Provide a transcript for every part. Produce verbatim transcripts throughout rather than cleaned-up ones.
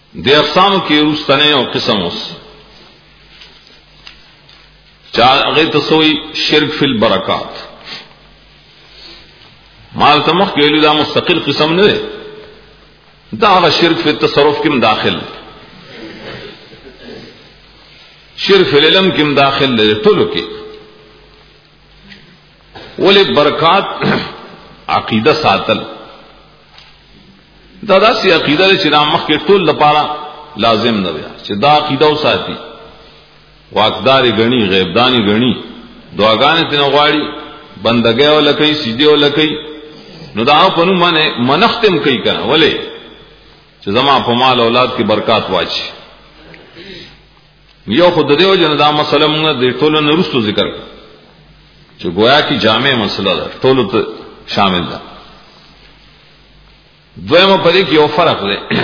د اقسام کې رستنه او قسم اوس چا هغه تسوي شرک فی البرکات مال تمخ کې ویل دا مستقل قسم نه دی دا هغه شرک فی التصرف کې داخل شرک فی العلم کې داخل دی ټولو کې ولې برکات عقیده ساتل دا داسې عقیده چې نامخ کې ټول لپاره لازم نه وي چې دا عقیده وساتي واقداري غني غیبداني غني دعاګانې تنه غواړي بندګي ولکې سجدي ولکې نو دا په نوم باندې منختم کوي کنه ولې چې زما په مال اولاد کې برکات واچي یو خود دیو جن دا مسله موږ د ټولو نه رسو ذکر چې گویا کی جامع مسله ده ټولو ته شامل ده دویمه پدې کې یو فرق دی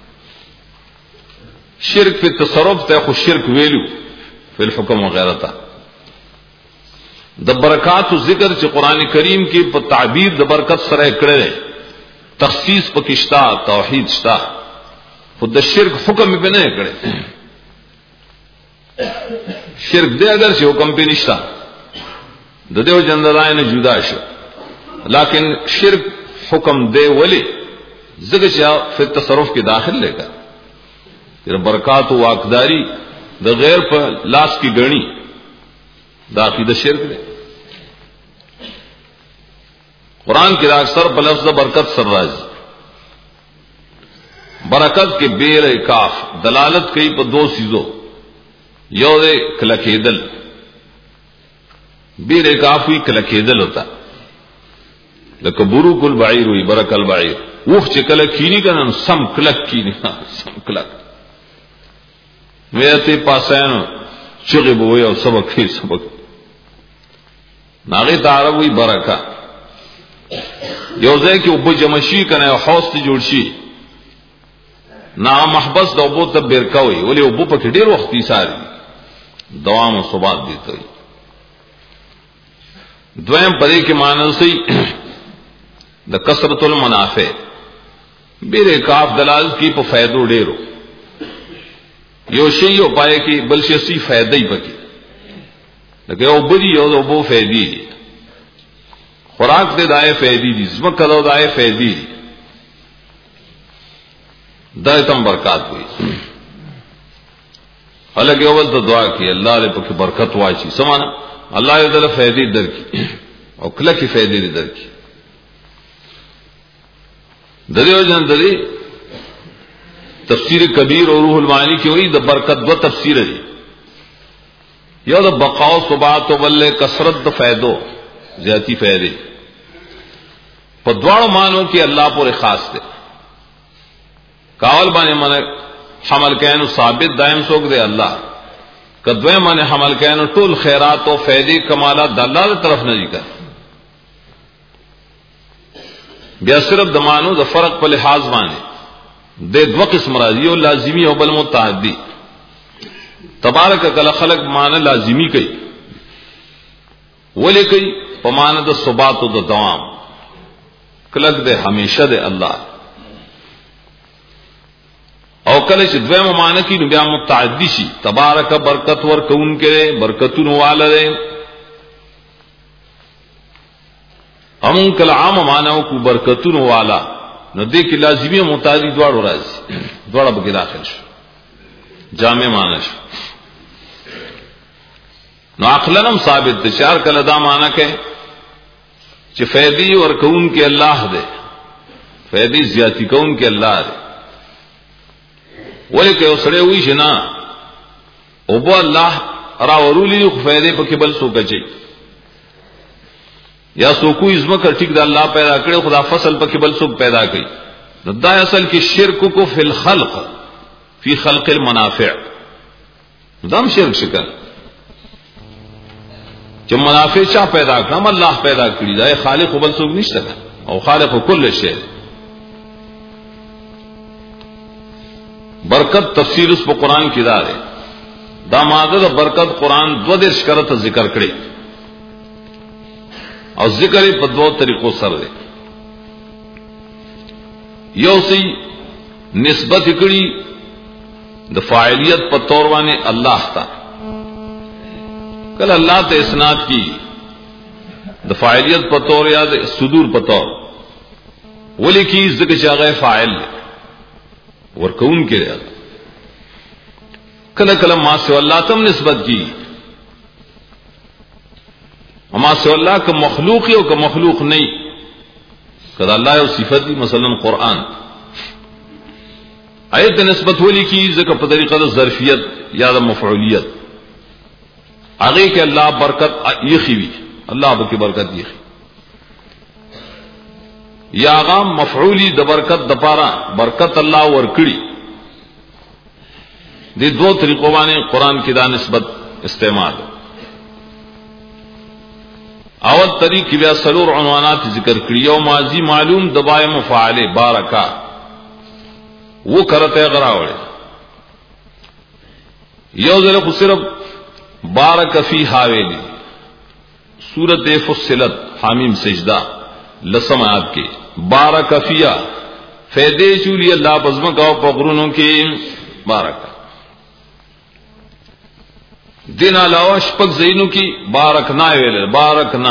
شرک په تصرف ته خو شرک ویلو په الحکم وغیرہ د برکات ذکر چې قران کریم کې په تعبیر د برکت سره کړی تخصیص په کشتا توحید شتا خود د شرک حکم به نه کړی شرک دې اگر چې حکم په نشتا د دیو جندای نه جدا شو لیکن شرک حکم دے ولی زګ چې په تصرف کې داخل لګا تر برکات او واقداری د غیر په لاس کې غنی دا عقیده شرک دی قرآن کې اکثر په لفظ برکت سر راځي برکت کې بیر کاف دلالت کوي په دو چیزوں یو دې کلکېدل بیر کاف وی کلکېدل ہوتا لکه بروک البعیر وی برک البعیر وخ چې کله کینی کنه سم کلک کینی سم کلک ویته پاسانو چغه بوي او سبق فی سبق ناغه تعرب وی برکا یو ځای کې وب جمشی کنه او حوض ته جوړ شي نا محبس د وبو ته بیرکوي ولې وبو په کې ډیر وخت یې ساري دوام او ثبات دي ته دویم پدې کې معنی سي د کثرت المنافع بیره کاف دلال کی په فائدو ډیرو یو شی یو پای کی بل شی سی فائدې پکې لکه او بدی یو او بو فائدې خوراک دې دای فائدې دي زمکه دو دای فائدې دای تم برکات وي هلکه اول ته دعا کی الله دې پکې برکت واچي سمانه الله دې له فائدې درکې او کله کې فائدې درکې دریو جن دری تفسیر کبیر اور روح المعانی کی وہی د برکت دو تفسیر دی یو د بقاء و ثبات ول کثرت د فائدو زیاتی فائدے په دواړو مانو کې الله پورې خاص دی کاول باندې من حمل کینو ثابت دائم سوګ دی الله کدوې باندې حمل کینو ټول خیرات او فائدې کمالات د الله تر طرف نه دي کړ بیا صرف د مانو د فرق په لحاظ باندې د دوه قسم راځي او لازمی او بل متعدی تبارک کله خلق معنی لازمی کوي ولې کوي په معنی د ثبات او د دوام کله د همیشه د الله او کله چې دوه معنی کې بیا متعدی شي تبارک برکت ور کون کې برکتونو والے هم کله عام معنی کو برکتونو والا نو دې کې لازمی متعدی دواړو راځي دواړه به داخل شي جامع معنی شي نو عقلنم ثابت دي چار کله دا معنی کې چې فیدی ور کون کې الله دې فیدی زیاتی کون کې الله دې ولکه اوسړې وی شنا او بو الله را ورولې خو فیدی په کې بل څه کوي یا سو کوئی ازمکر ٹھیک دا اللہ پیدا کرے خدا فصل پا کی بل سب پیدا کی دا اصل کی شرک کو فی الخلق فی خلق المنافع دم شرک شکل جب منافع چاہ پیدا کرنا ہم اللہ پیدا کری دا خالق بل سب نہیں سکا او خالق کل شے برکت تفسیر اس پا قرآن کی دا ہے دا مادر برکت قرآن دو در شکرت ذکر کرے اور ذکر په دوه طریقو سره دی یو سی نسبت کړي د فاعلیت په تور باندې الله تا کله الله ته اسناد کی د فاعلیت په تور یا د صدور په تور ولی کی ذکر شاغه فاعل ورکون کې کله کله ما سو الله تم نسبت کی اما سو الله کا مخلوق او کا مخلوق نہیں کله الله یو صفت دی مثلا قرآن ایت نسبت ولی کی ذکر په طریقه د ظرفیت یا د مفعولیت هغه کې الله برکت یخي وی الله به کې برکت یخي یا هغه مفعولی د برکت د پاره برکت الله ورکړي د دوه طریقو باندې قران کې دا نسبت استعمال اول طریق بیا سلور عنوانات ذکر کړی یو ماضی معلوم دبای مفاعله بارکا وہ کرتے غراوڑے یو ذرا خو صرف بارک فی حاویلی سورت فصلت حامیم سجدہ لسم آیات کے بارک فیا فیدے چولی اللہ بزمک او پغرونوں کے بارک دن علاوہ شپک زینوں کی بارکنا ویلے بارکنا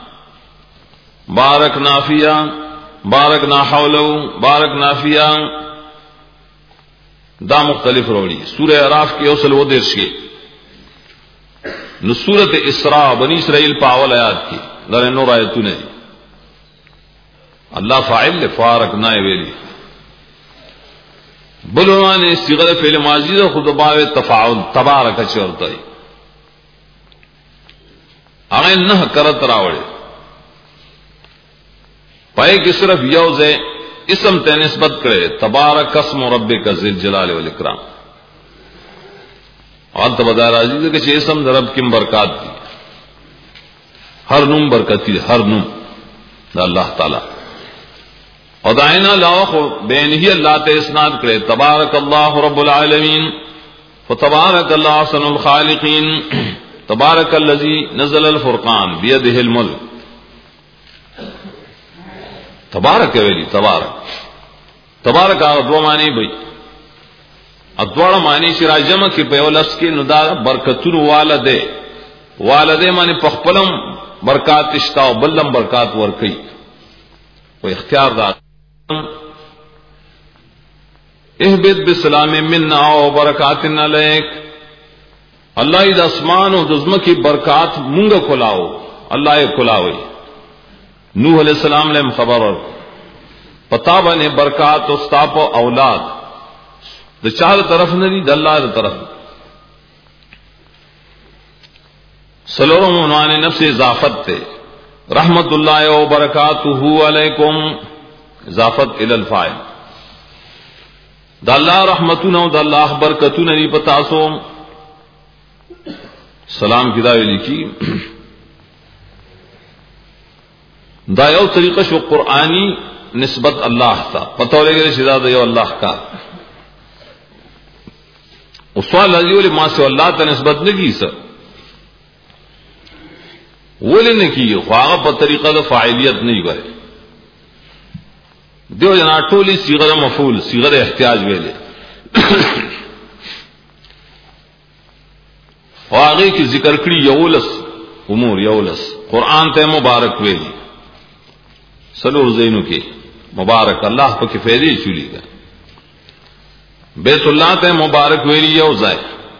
بارکنا فیا بارکنا حولو بارکنا فیا دا مختلف روڑی سورہ اعراف کے اوصل و درش کے نو سورت اسراء بنی اسرائیل پاول آیات کی در نور آیتوں نے اللہ فاعل فارق نائے ویلی بلوان نے صیغہ فعل ماضی دا خود باب تفاعل تبارک چورتا ہے اگر نہ کرت راوڑے پائے کہ صرف یوز ہے اسم تے نسبت کرے تبارک اسم ربک ذل جلال والاکرام اور تو بتا راضی ہے کہ اسم رب کی برکات دی ہر نم برکتی ہر نم دا اللہ تعالی اور دائنا لاخ بین ہی اللہ تے اسناد کرے تبارک اللہ رب العالمین فتبارک اللہ احسن الخالقین تبارک الذی نزل الفرقان بیدہ الملک تبارک ویلی تبارک تبارک دو معنی بھئی ادوار معنی شرا جمع کی په لفظ کې ندار برکتون والده والده معنی پخپلم برکات اشتا او بلم برکات ور کوي او اختیار دا اهبط بسلام منا او برکات علیک الله د اسمان او د زمکه برکات مونږه کولاو الله یې کولاوي نوح علیہ السلام نے خبر پتا بنے برکات و استاپ و اولاد د چار طرف نہیں د اللہ د طرف سلورم عنوان نفس اضافت تے رحمت اللہ و برکاتہ علیکم اضافت الی الفاعل د اللہ رحمتنا و د اللہ برکتنا نہیں پتا سو سلام کی دعوی لکھی دا یو طریقہ شو قرآنی نسبت اللہ تھا پتہ لے گئے شداد یو اللہ کا اس سوال لذی ولی ما سے اللہ تا نسبت نکی سر ولی نکی خواہ پر طریقہ دا فاعلیت نہیں گئے دیو جنا ٹولی صیغہ مفعول صیغہ احتیاج ویلے اور آگے کی ذکر کری یولس امور یولس قرآن تے مبارک ویلی سلور زینو کے مبارک اللہ پا کفیدی چولی گا بیت اللہ تے مبارک ویلی یو زائے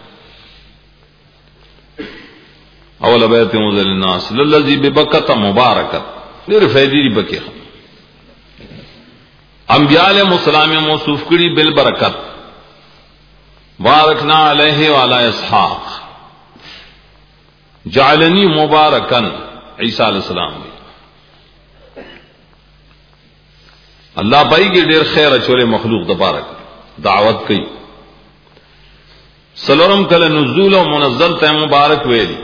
اول بیت موزل الناس للذی ببکت مبارکت لیر فیدی دی بکی انبیاء علیہ السلام موصوف کری بالبرکت بارکنا علیہ وعلی اسحاق جعلنی مبارکن عیسیٰ علیہ السلام بھی اللہ بائی کے ڈیر خیر اچولے مخلوق دبارک دعوت کی سلورم کل نزول و منزل تے مبارک ویلی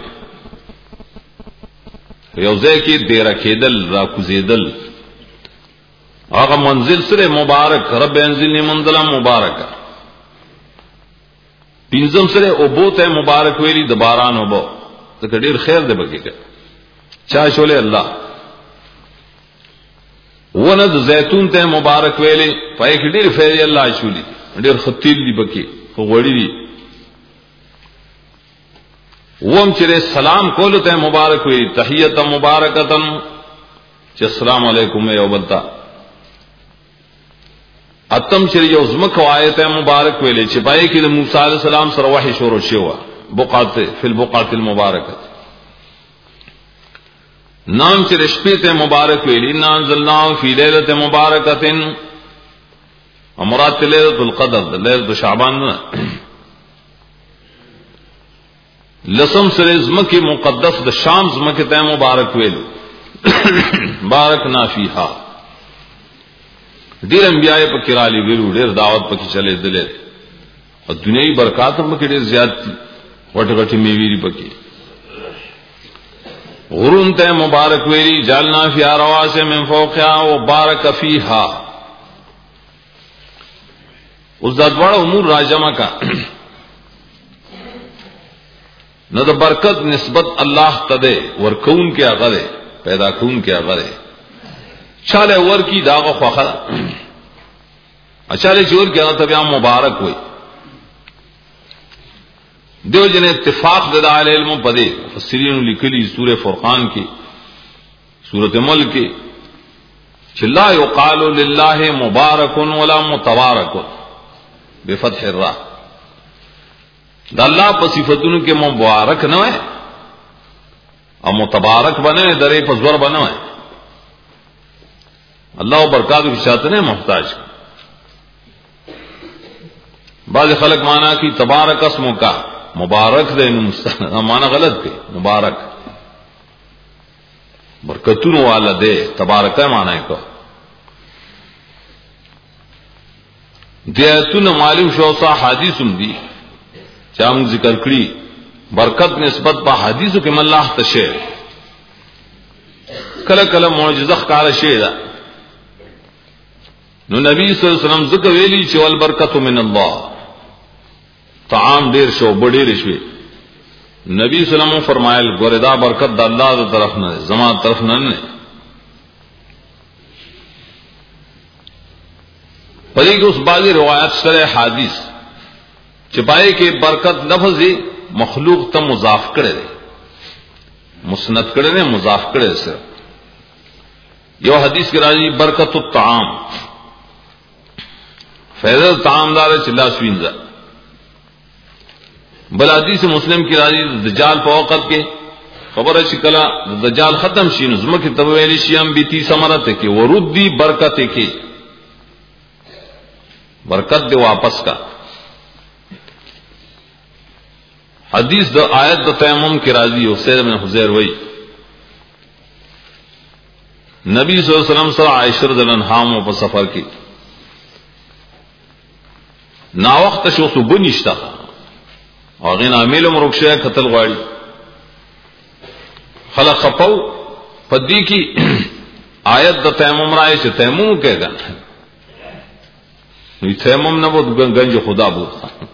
یوزے کی دیر کھیدل راکوزیدل آغا منزل سر مبارک رب انزلنی منزلہ مبارک پینزم سر ابو تے مبارک ویلی دباران ابو تک ڈیر خیر دے بکی گا چاہ شولے اللہ ونز زیتون تے مبارک ویلے پائے کہ ڈیر فیض اللہ چولی ڈیر خطیل دی بکی خو وړي دي وم چې سلام کول ته مبارک وي تحیت مبارکتن چې السلام علیکم یو بلتا اتم چې یو زمکو آیت مبارک ویلې چې پای کې د موسی علی السلام سره وحی شروع شوه بقعت فی البقعه المبارکه نام چې شپې ته مبارک ویلې ان انزلنا فی لیلۃ مبارکۃ امرات لیلۃ القدر لیلۃ شعبان لسم سره زمکه مقدس د شام زمکه ته مبارک ویلې بارکنا فیها ډیر انبیاء په کرالی ویلو ډیر دعوت پکې چلے دلې او دنیوي برکات هم کې ډیر زیات دي وټه غټي میوي پکې غرون ته مبارک ویلي جالنا فی رواس من فوقها وبارک فیها اوس د دوړ امور راجمه کا نو د برکت نسبت الله ته ده ورکون کې هغه ده پیدا کون کې هغه ده چاله ور کی داغه خوخه اچاله جوړ کې هغه ته بیا مبارک وي دیو جن اتفاق د علم په دې مفسرین لیکلي سوره فرقان کې سوره ملک کې چې لا یقال لله مبارک ولا متبارک بفتح الراء د الله په صفاتونو کې مبارک نه وي او متبارک بنه درې په زور بنه وي اللہ برکات کی شاعت نے محتاج بعض خلق مانا کی تبارک اسموں کا مبارک دے مانا غلط دے مبارک برکتون والا دے تبارک مانا کو دیتون معلوم شوصا حدیث دی چاہم ذکر کری برکت نسبت با حدیثو کہ من اللہ تشیر کل کل معجزہ کار شیر نو نبی صلی اللہ علیہ وسلم ذکر ویلی چې والبرکت من الله طعام ډیر شو بډیر شوی نبی صلی الله علیه وسلم فرمایل ګوره دا برکت د الله تر طرف نه زما طرف نه نه پدې کې اوس بعضی روایت سره حدیث چې پای کې برکت لفظ مخلوق ته مضاف کړي مسند کړي نه مضاف کړي سره یو حدیث کې راځي برکت الطعام فیض طعام دار چلا سوینزا بل حدیث مسلم کی راضی دجال په وخت کې خبره شکلا دجال ختم شین زمکه تبویل شیام بیتی ثمرته کې وردی برکت کې برکت دے واپس کا حدیث د آیت د تیمم کی راضی حسین بن حذیر وئی نبی صلی اللہ علیہ وسلم سره عائشہ رضی اللہ عنہا په سفر کې نا وخت شو سو بنشتا او غین عامل مرکشه قتل غواړي خلق خپو پدې کې آیت د تیمم راځي چې تیمم کېږي نو تیمم نه وو گنج خدا بو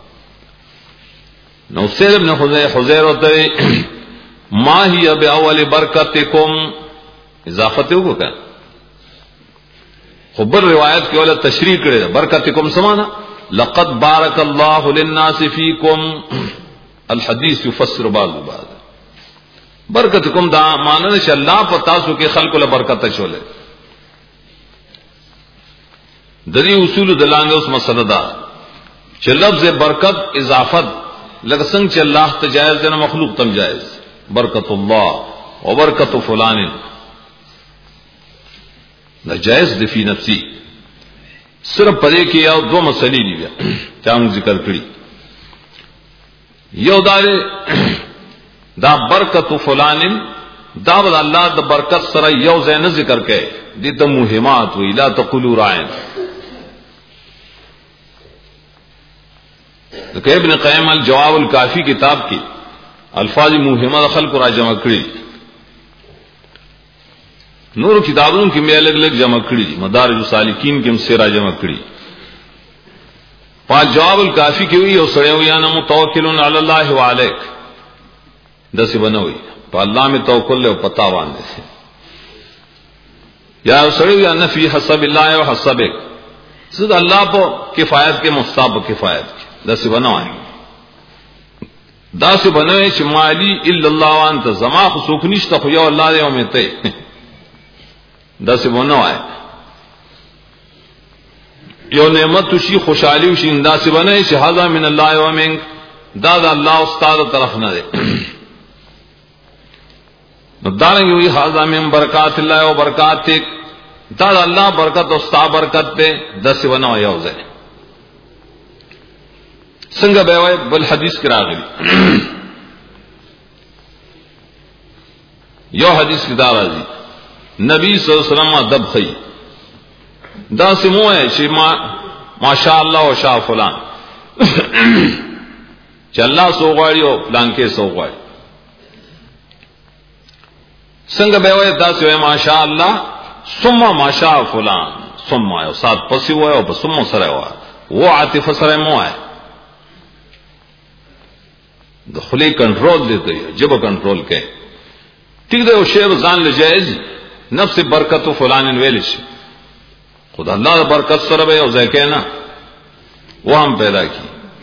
نو سید ابن حذیر حذیر وته ما هي باول برکتکم اضافت وکړه خبر روایت کې ولا تشریح کړي برکتکم سمانا لقد بارك الله للناس فيكم الحديث يفسر بعض بعض برکتکم دا معنی چې الله په تاسو کې خلق له برکت چولې د دې اصول د لاندې اوس مسله ده چې لفظ برکت اضافت لکه څنګه چې الله ته جایز دی مخلوق تم جایز برکت الله او برکت فلان دا جایز دی فی نفسی صرف پدې کې یو دو مسلې دي بیا چې موږ ذکر کړی یو دا دا برکت فلان دا ول الله د برکت سره یو ځای نه ذکر کړي دي ته مهمات وی لا تقولوا راعن کہ ابن قیم الجواب الکافی کتاب کی الفاظ مهمه خلق را جمع کړي نور کتابوں کی میں الگ الگ جمع کړي مدارج السالکین کې هم سره جمع کړي پا جواب الکافی کې وی او سره وی انا متوکلون علی الله وعلیک دسی بنوي په الله می توکل له پتا باندې یا سره وی ان فی حسب الله و حسبک زد الله په کفایت کې مستحب کفایت دا سی بنوای دا سی بنوای چې مالی الا الله وانت زما خو څوک نشته خو یو الله دی او مې ته دا سی بنوای یو نعمت شي خوشحالي شي دا سی بنوای چې هذا من الله و من دا دا الله استاد طرف نه دی نو دارنګ وی هذا من برکات الله و برکاتک دا دا الله برکت او استاد برکت ته دا سی بنوای یو ځای څنګه به وای بل حدیث کې راغلی یو حدیث کې دا راځي نبی صلی الله علیه وسلم ادب خي دا سموه چې ما ماشاء الله او شاء فلان چې الله سو غواړي او پلان کې سو غواړي څنګه به وای دا سوې ماشاء الله ثم ماشاء فلان ثم یو سات پسې وای او ثم سره وای و عاطفه سره مو وای د خلی کنټرول دی کوي جب کنټرول کوي ټیک دی او شی ځان له جایز نفس برکت فلان ویل شي خدا الله برکت سره به او ځکه نه و هم پیدا کی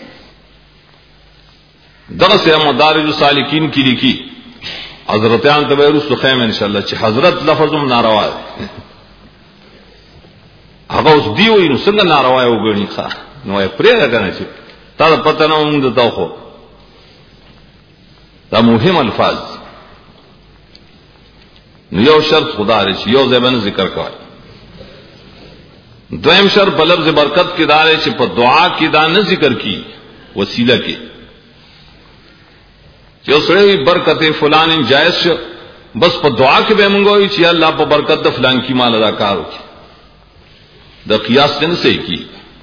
دغه سه مدارج السالکین کی لیکي حضرتان ته ورسو خیم ان شاء الله چې حضرت لفظم ناروا دی هغه اوس دی وي نو څنګه ناروا وګڼي ښا نو یې پرې راغلی چې تا پته نه موږ ته خو دا مهم الفاظ یو شرط خدا رچ یو زبان ذکر کوي دویم شرط په لفظ برکت کې دار چې په دعا کې دا نه ذکر کی وسیله کې یو سره برکت فلان جائز شو بس په دعا کې به مونږ وي چې الله په برکت د فلان کی مال ادا کارو د قیاس نه صحیح کی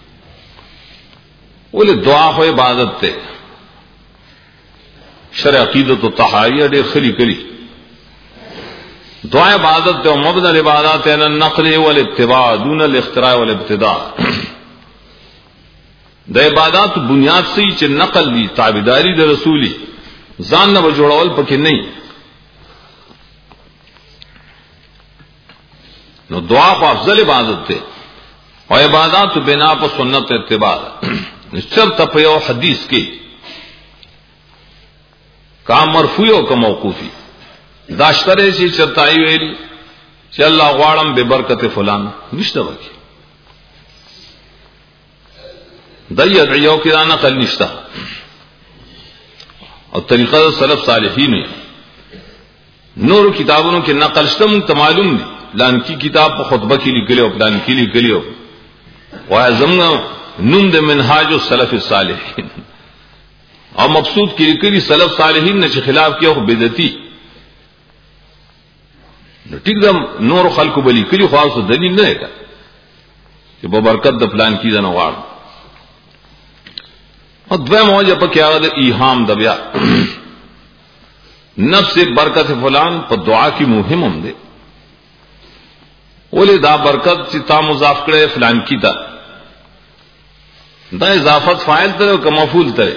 ولې دعا خو عبادت ته شرع عقیدت و طحاویہ ډېر خلی کړي دعا عبادت ته مبدا العبادات ان النقل والاتباع دون الاختراع والابتداع د عبادت بنیاد سي چې نقل دي تابعداري د رسولي ځان نه جوړول پکې نه نو دعا په افضل عبادت ته او عبادت بنا په سنت اتباع نشرت په یو حدیث کې کام مرفوع او کم موقوفی داشتره شي چرتای ویل چې الله غواړم به برکت فلان نشته وکی دایې دایو کې نه نقل نشته او طریقه سلف صالحین نور کتابونو کې نقل شته مون معلوم دي لان کی کتاب په خطبه کې لیکلو پلان کې لیکلو واعظم نوم د منهاج السلف الصالحین او مقصود کې لیکلي سلف صالحین نه چې خلاف کیو خو بدعتي نو ټیک دم نور خلقو بلی کلی خاص دلیل نه ده چې په برکت د پلان کې نه واړ او دوی موجه په کې هغه د ایهام د بیا نفس برکت فلان په دعا کې مهم هم ده ولې دا برکت چې تا مضاف کړي فلان کی تا دا اضافت فاعل ته او مفعول ته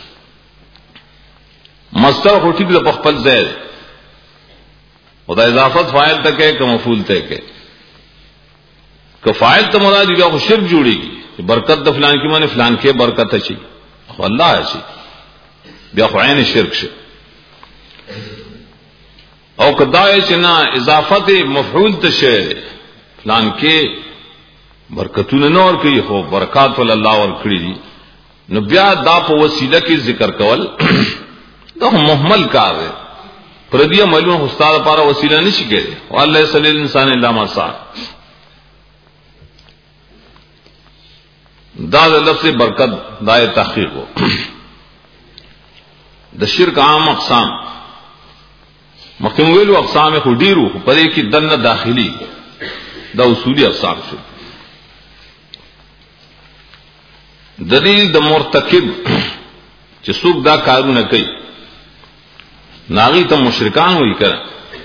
مصدر خو ټیک د خپل ځای او دا اضافت فاعل ته کې کوم مفعول ته کې که فاعل ته مراد یو خو شرک جوړيږي برکت د فلان کې معنی فلان کې برکت شي خو الله شي بیا خو عین شرک شي او کداې چې نه اضافت مفعول ته شي فلان کې برکتونه نور کوي خو برکات ول الله ور کړی دي نو بیا دا په وسیله کې ذکر کول دا محمل کار دی پردی عملونه استاد لپاره وسیله نشي کېږي او الله صلی الانسان الا ما سا دا لفظ برکت دای تحقیق ہو د شرک عام اقسام مخکې ویلو اقسام خو ډیرو په دې کې دنه داخلي دا اصولي اقسام شو د دې د مرتکب چې څوک دا کارونه کوي ناغي ته مشرکان وایي کړه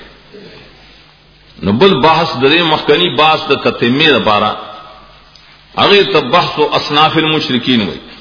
نو بل بحث د دې مخکنی بحث د تتمه لپاره هغه ته بحث او اصناف المشرکین وایي